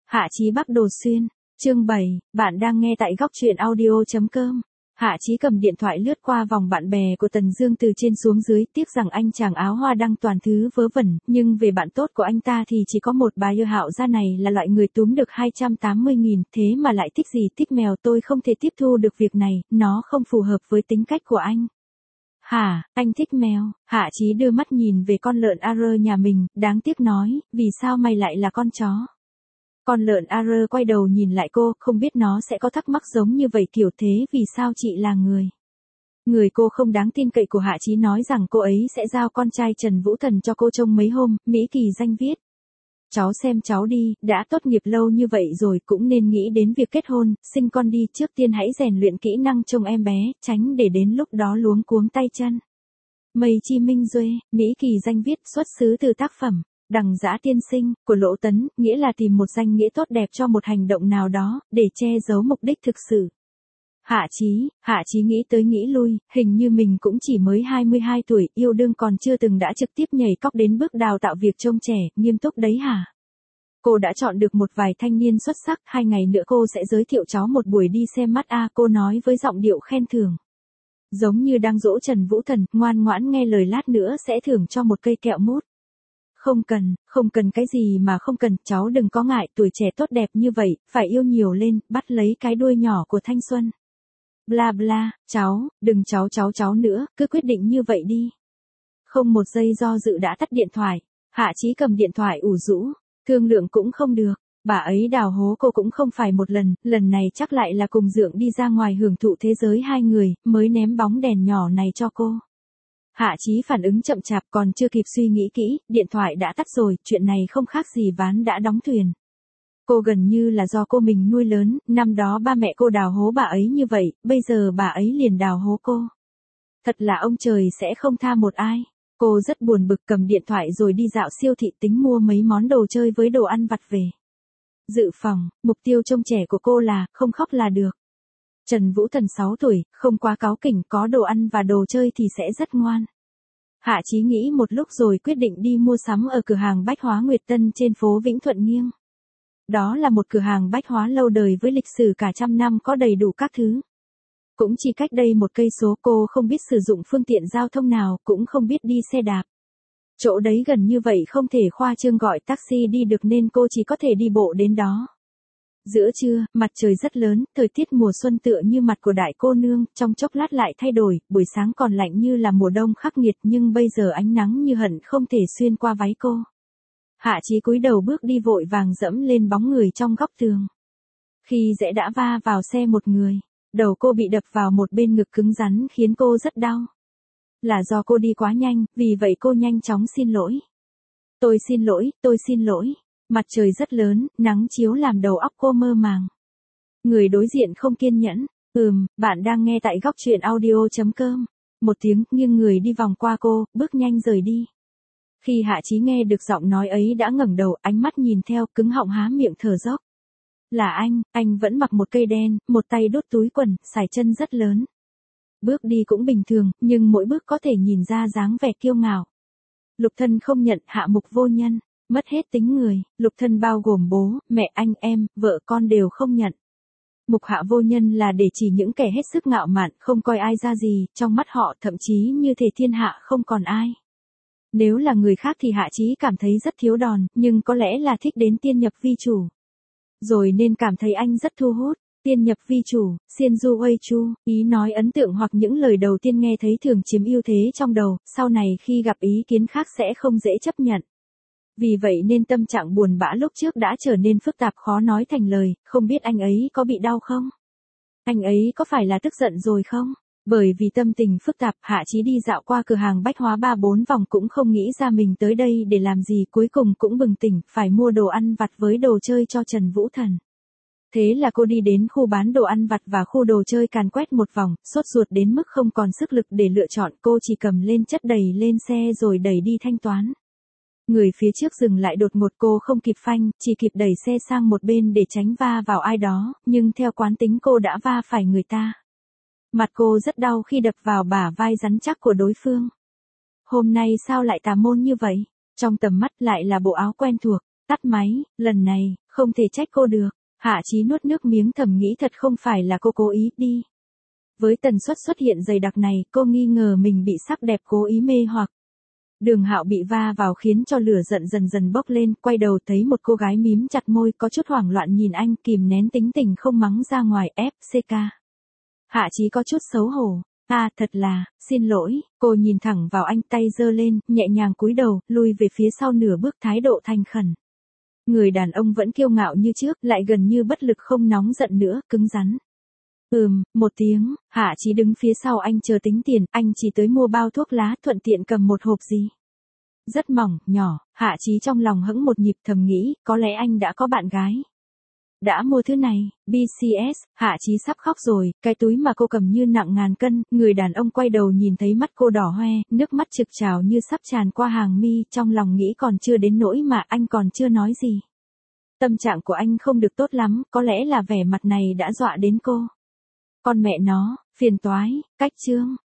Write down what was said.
Hạ Chí Bắc Đồ Xuyên, chương 7, bạn đang nghe tại góc truyện audio.com. Hạ Chí cầm điện thoại lướt qua vòng bạn bè của Tần Dương từ trên xuống dưới, tiếc rằng anh chàng áo hoa đăng toàn thứ vớ vẩn, nhưng về bạn tốt của anh ta thì chỉ có một bà Yêu Hạo gia này là loại người túm được 280.000, thế mà lại thích gì thích mèo, tôi không thể tiếp thu được việc này, nó không phù hợp với tính cách của anh. Hả, anh thích mèo? Hạ Chí đưa mắt nhìn về con lợn AR nhà mình, đáng tiếc nói, vì sao mày lại là con chó? Con lợn AR quay đầu nhìn lại cô, không biết nó sẽ có thắc mắc giống như vậy, kiểu thế vì sao chị là người. Người cô không đáng tin cậy của Hạ Chí nói rằng cô ấy sẽ giao con trai Trần Vũ Thần cho cô trông mấy hôm, Mỹ Kỳ Danh viết. Cháu xem cháu đi, đã tốt nghiệp lâu như vậy rồi cũng nên nghĩ đến việc kết hôn, sinh con đi, trước tiên hãy rèn luyện kỹ năng trông em bé, tránh để đến lúc đó luống cuống tay chân. Mây Chi Minh Duê, Mỹ Kỳ Danh viết, xuất xứ từ tác phẩm Đằng Dã Tiên Sinh, của Lỗ Tấn, nghĩa là tìm một danh nghĩa tốt đẹp cho một hành động nào đó, để che giấu mục đích thực sự. Hạ Chí nghĩ tới nghĩ lui, hình như mình cũng chỉ mới 22 tuổi, yêu đương còn chưa từng đã trực tiếp nhảy cóc đến bước đào tạo việc trông trẻ, nghiêm túc đấy hả? Cô đã chọn được một vài thanh niên xuất sắc, 2 ngày nữa cô sẽ giới thiệu cháu một buổi đi xem mắt a, cô nói với giọng điệu khen thưởng. Giống như đang dỗ Trần Vũ Thần, ngoan ngoãn nghe lời, lát nữa sẽ thưởng cho một cây kẹo mút. Không cần cái gì mà không cần, cháu đừng có ngại, tuổi trẻ tốt đẹp như vậy, phải yêu nhiều lên, bắt lấy cái đuôi nhỏ của thanh xuân. Bla bla, đừng cháu nữa, cứ quyết định như vậy đi. Không một giây do dự đã tắt điện thoại. Hạ Chí cầm điện thoại ủ rũ, thương lượng cũng không được, bà ấy đào hố cô cũng không phải một lần, lần này chắc lại là cùng Dượng đi ra ngoài hưởng thụ thế giới hai người, mới ném bóng đèn nhỏ này cho cô. Hạ Chí phản ứng chậm chạp, còn chưa kịp suy nghĩ kỹ, điện thoại đã tắt rồi, chuyện này không khác gì ván đã đóng thuyền. Cô gần như là do cô mình nuôi lớn, năm đó ba mẹ cô đào hố bà ấy như vậy, bây giờ bà ấy liền đào hố cô. Thật là ông trời sẽ không tha một ai. Cô rất buồn bực, cầm điện thoại rồi đi dạo siêu thị, tính mua mấy món đồ chơi với đồ ăn vặt về. Dự phòng, mục tiêu trông trẻ của cô là, không khóc là được. Trần Vũ Thần 6 tuổi, không quá cáu kỉnh, có đồ ăn và đồ chơi thì sẽ rất ngoan. Hạ Chí nghĩ một lúc rồi quyết định đi mua sắm ở cửa hàng bách hóa Nguyệt Tân trên phố Vĩnh Thuận Nghiêng. Đó là một cửa hàng bách hóa lâu đời với lịch sử cả trăm năm, có đầy đủ các thứ. Cũng chỉ cách đây 1 cây số, cô không biết sử dụng phương tiện giao thông nào, cũng không biết đi xe đạp. Chỗ đấy gần như vậy không thể khoa trương gọi taxi đi được nên cô chỉ có thể đi bộ đến đó. Giữa trưa, mặt trời rất lớn, thời tiết mùa xuân tựa như mặt của đại cô nương, trong chốc lát lại thay đổi, buổi sáng còn lạnh như là mùa đông khắc nghiệt, nhưng bây giờ ánh nắng như hận không thể xuyên qua váy cô. Hạ Chí cúi đầu bước đi vội vàng dẫm lên bóng người trong góc tường. Khi rẽ đã va vào xe một người, đầu cô bị đập vào một bên ngực cứng rắn khiến cô rất đau. Là do cô đi quá nhanh, vì vậy cô nhanh chóng xin lỗi. Tôi xin lỗi. Mặt trời rất lớn, nắng chiếu làm đầu óc cô mơ màng. Người đối diện không kiên nhẫn. Bạn đang nghe tại góc truyện audio.com. Một tiếng, nghiêng người đi vòng qua cô, bước nhanh rời đi. Khi Hạ Chí nghe được giọng nói ấy đã ngẩng đầu, ánh mắt nhìn theo, cứng họng há miệng thở dốc. Là anh vẫn mặc một cây đen, một tay đút túi quần, sải chân rất lớn. Bước đi cũng bình thường, nhưng mỗi bước có thể nhìn ra dáng vẻ kiêu ngạo. Lục Thân không nhận, hạ mục vô nhân, mất hết tính người, Lục Thân bao gồm bố, mẹ, anh em, vợ con đều không nhận. Mục hạ vô nhân là để chỉ những kẻ hết sức ngạo mạn, không coi ai ra gì, trong mắt họ thậm chí như thể thiên hạ không còn ai. Nếu là người khác thì Hạ Chí cảm thấy rất thiếu đòn, nhưng có lẽ là thích đến tiên nhập vi chủ. Rồi nên cảm thấy anh rất thu hút. Tiên nhập vi chủ, Xiên Du Uây Chu, ý nói ấn tượng hoặc những lời đầu tiên nghe thấy thường chiếm ưu thế trong đầu, sau này khi gặp ý kiến khác sẽ không dễ chấp nhận. Vì vậy nên tâm trạng buồn bã lúc trước đã trở nên phức tạp khó nói thành lời, không biết anh ấy có bị đau không? Anh ấy có phải là tức giận rồi không? Bởi vì tâm tình phức tạp, Hạ Chí đi dạo qua cửa hàng bách hóa 3-4 vòng cũng không nghĩ ra mình tới đây để làm gì, cuối cùng cũng bừng tỉnh, phải mua đồ ăn vặt với đồ chơi cho Trần Vũ Thần. Thế là cô đi đến khu bán đồ ăn vặt và khu đồ chơi càn quét một vòng, sốt ruột đến mức không còn sức lực để lựa chọn, cô chỉ cầm lên chất đầy lên xe rồi đẩy đi thanh toán. Người phía trước dừng lại đột ngột, cô không kịp phanh, chỉ kịp đẩy xe sang một bên để tránh va vào ai đó, nhưng theo quán tính cô đã va phải người ta. Mặt cô rất đau khi đập vào bả vai rắn chắc của đối phương. Hôm nay sao lại tà môn như vậy? Trong tầm mắt lại là bộ áo quen thuộc. Tắt máy, lần này, không thể trách cô được. Hạ Chí nuốt nước miếng thầm nghĩ thật không phải là cô cố ý đi. Với tần suất xuất hiện dày đặc này, cô nghi ngờ mình bị sắc đẹp cố ý mê hoặc. Đường Hạo bị va vào khiến cho lửa giận dần dần bốc lên, quay đầu thấy một cô gái mím chặt môi có chút hoảng loạn nhìn anh, kìm nén tính tình không mắng ra ngoài. FCK. Hạ Chí có chút xấu hổ. Thật là, xin lỗi, cô nhìn thẳng vào anh, tay giơ lên, nhẹ nhàng cúi đầu, lùi về phía sau nửa bước, thái độ thành khẩn. Người đàn ông vẫn kiêu ngạo như trước, lại gần như bất lực, không nóng giận nữa, cứng rắn. Một tiếng, Hạ Chí đứng phía sau anh chờ tính tiền, anh chỉ tới mua bao thuốc lá, thuận tiện cầm một hộp gì. Rất mỏng, nhỏ, Hạ Chí trong lòng hững một nhịp, thầm nghĩ, có lẽ anh đã có bạn gái. Đã mua thứ này, BCS, Hạ Chí sắp khóc rồi, cái túi mà cô cầm như nặng ngàn cân, người đàn ông quay đầu nhìn thấy mắt cô đỏ hoe, nước mắt trực trào như sắp tràn qua hàng mi, trong lòng nghĩ còn chưa đến nỗi mà anh còn chưa nói gì. Tâm trạng của anh không được tốt lắm, có lẽ là vẻ mặt này đã dọa đến cô. Con mẹ nó, phiền toái, cách chương.